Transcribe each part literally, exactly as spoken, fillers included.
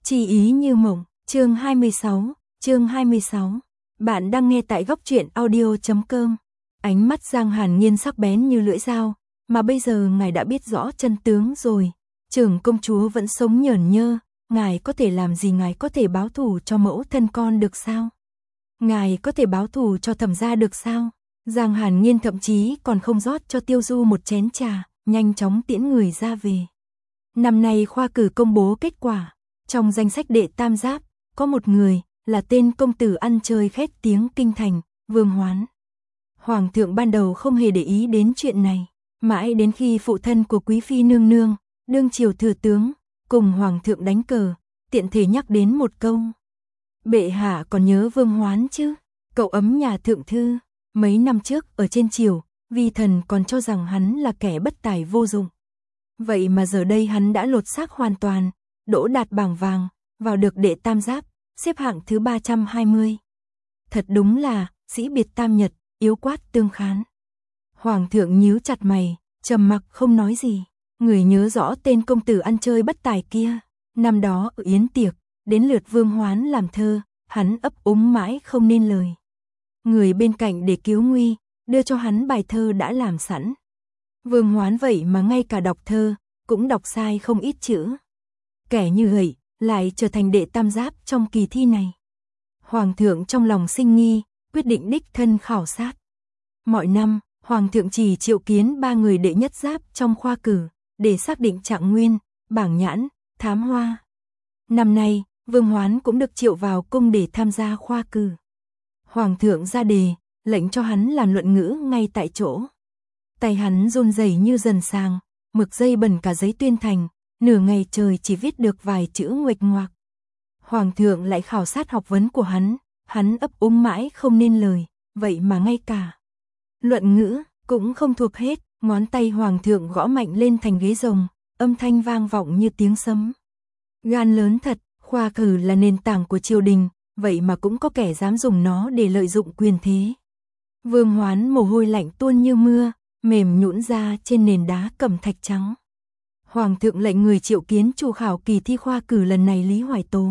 Chi ý như mộng, chương hai mươi sáu, chương hai mươi sáu. Bạn đang nghe tại góc truyện audio chấm com. Ánh mắt Giang Hàn Nhiên sắc bén như lưỡi dao, mà bây giờ ngài đã biết rõ chân tướng rồi. Trưởng công chúa vẫn sống nhởn nhơ, ngài có thể làm gì, ngài có thể báo thù cho mẫu thân con được sao? Ngài có thể báo thù cho Thẩm gia được sao? Giang Hàn Nhiên thậm chí còn không rót cho Tiêu Du một chén trà, nhanh chóng tiễn người ra về. Năm nay khoa cử công bố kết quả. Trong danh sách đệ tam giáp, có một người, là tên công tử ăn chơi khét tiếng kinh thành, Vương Hoán. Hoàng thượng ban đầu không hề để ý đến chuyện này, mãi đến khi phụ thân của quý phi nương nương, đương triều thừa tướng, cùng hoàng thượng đánh cờ, tiện thể nhắc đến một câu. Bệ hạ còn nhớ Vương Hoán chứ? Cậu ấm nhà thượng thư, mấy năm trước ở trên triều, vi thần còn cho rằng hắn là kẻ bất tài vô dụng. Vậy mà giờ đây hắn đã lột xác hoàn toàn, đỗ đạt bảng vàng, vào được đệ tam giáp, xếp hạng thứ ba trăm hai mươi. Thật đúng là, sĩ biệt tam nhật, yếu quát tương khán. Hoàng thượng nhíu chặt mày, trầm mặc không nói gì. Người nhớ rõ tên công tử ăn chơi bất tài kia. Năm đó ở yến tiệc, đến lượt Vương Hoán làm thơ, hắn ấp úng mãi không nên lời. Người bên cạnh để cứu nguy, đưa cho hắn bài thơ đã làm sẵn. Vương Hoán vậy mà ngay cả đọc thơ, cũng đọc sai không ít chữ. Kẻ như vậy, lại trở thành đệ tam giáp trong kỳ thi này. Hoàng thượng trong lòng sinh nghi, quyết định đích thân khảo sát. Mọi năm, Hoàng thượng chỉ triệu kiến ba người đệ nhất giáp trong khoa cử, để xác định trạng nguyên, bảng nhãn, thám hoa. Năm nay, Vương Hoán cũng được triệu vào cung để tham gia khoa cử. Hoàng thượng ra đề, lệnh cho hắn làm luận ngữ ngay tại chỗ. Tay hắn run rẩy như dần sàng, mực dây bẩn cả giấy tuyên thành, nửa ngày trời chỉ viết được vài chữ nguệch ngoạc. Hoàng thượng lại khảo sát học vấn của hắn, hắn ấp úng mãi không nên lời, vậy mà ngay cả luận ngữ cũng không thuộc hết, ngón tay hoàng thượng gõ mạnh lên thành ghế rồng, âm thanh vang vọng như tiếng sấm. Gan lớn thật, khoa cử là nền tảng của triều đình, vậy mà cũng có kẻ dám dùng nó để lợi dụng quyền thế. Vương Hoán mồ hôi lạnh tuôn như mưa, mềm nhũn ra trên nền đá cẩm thạch trắng. Hoàng thượng lệnh người triệu kiến chủ khảo kỳ thi khoa cử lần này Lý Hoài Tố.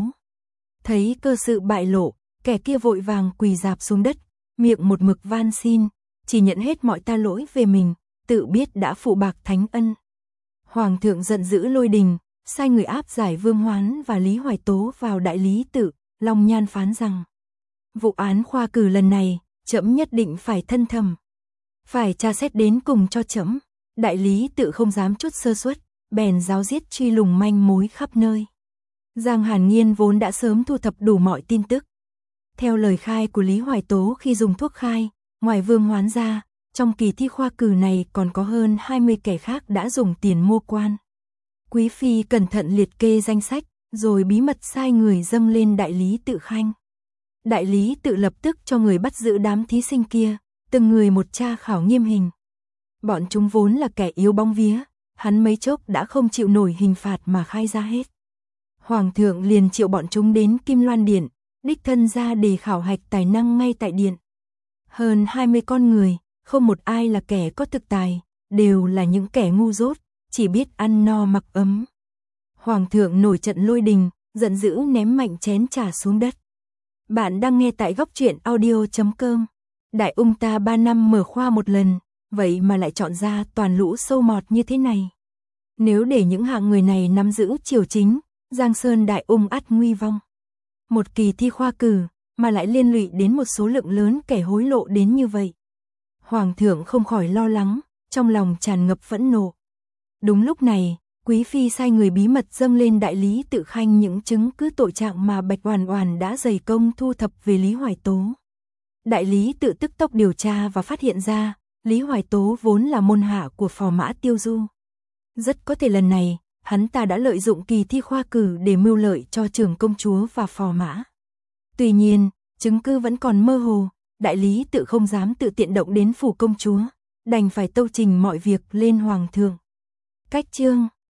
Thấy cơ sự bại lộ, kẻ kia vội vàng quỳ rạp xuống đất, miệng một mực van xin, chỉ nhận hết mọi ta lỗi về mình, tự biết đã phụ bạc thánh ân. Hoàng thượng giận dữ lôi đình, sai người áp giải Vương Hoán và Lý Hoài Tố vào đại lý tự, long nhan phán rằng: vụ án khoa cử lần này, trẫm nhất định phải thân thẩm, phải tra xét đến cùng cho trẫm. Đại lý tự không dám chút sơ suất, bèn giáo diết truy lùng manh mối khắp nơi. Giang Hàn Nhiên vốn đã sớm thu thập đủ mọi tin tức. Theo lời khai của Lý Hoài Tố khi dùng thuốc khai, ngoài Vương Hoán ra, trong kỳ thi khoa cử này còn có hơn hai mươi kẻ khác đã dùng tiền mua quan. Quý phi cẩn thận liệt kê danh sách, rồi bí mật sai người dâng lên đại lý tự khanh. Đại lý tự lập tức cho người bắt giữ đám thí sinh kia, từng người một tra khảo nghiêm hình. Bọn chúng vốn là kẻ yếu bóng vía, hắn mấy chốc đã không chịu nổi hình phạt mà khai ra hết. Hoàng thượng liền triệu bọn chúng đến Kim Loan Điện, đích thân ra để khảo hạch tài năng ngay tại điện. Hơn hai mươi con người, không một ai là kẻ có thực tài, đều là những kẻ ngu dốt, chỉ biết ăn no mặc ấm. Hoàng thượng nổi trận lôi đình, giận dữ ném mạnh chén trà xuống đất. Bạn đang nghe tại góc truyện audio chấm com. Đại ung ta ba năm mở khoa một lần, vậy mà lại chọn ra toàn lũ sâu mọt như thế này. Nếu để những hạng người này nắm giữ triều chính, Giang Sơn đại ung ắt nguy vong. Một kỳ thi khoa cử, mà lại liên lụy đến một số lượng lớn kẻ hối lộ đến như vậy. Hoàng thượng không khỏi lo lắng, trong lòng tràn ngập phẫn nộ. Đúng lúc này, quý phi sai người bí mật dâng lên đại lý tự khanh những chứng cứ tội trạng mà Bạch Oản Oản đã dày công thu thập về Lý Hoài Tố. Đại lý tự tức tốc điều tra và phát hiện ra, Lý Hoài Tố vốn là môn hạ của phò mã Tiêu Du. Rất có thể lần này, hắn ta đã lợi dụng kỳ thi khoa cử để mưu lợi cho trưởng công chúa và phò mã. Tuy nhiên, chứng cứ vẫn còn mơ hồ, đại lý tự không dám tự tiện động đến phủ công chúa, đành phải tâu trình mọi việc lên hoàng thượng. Cách chương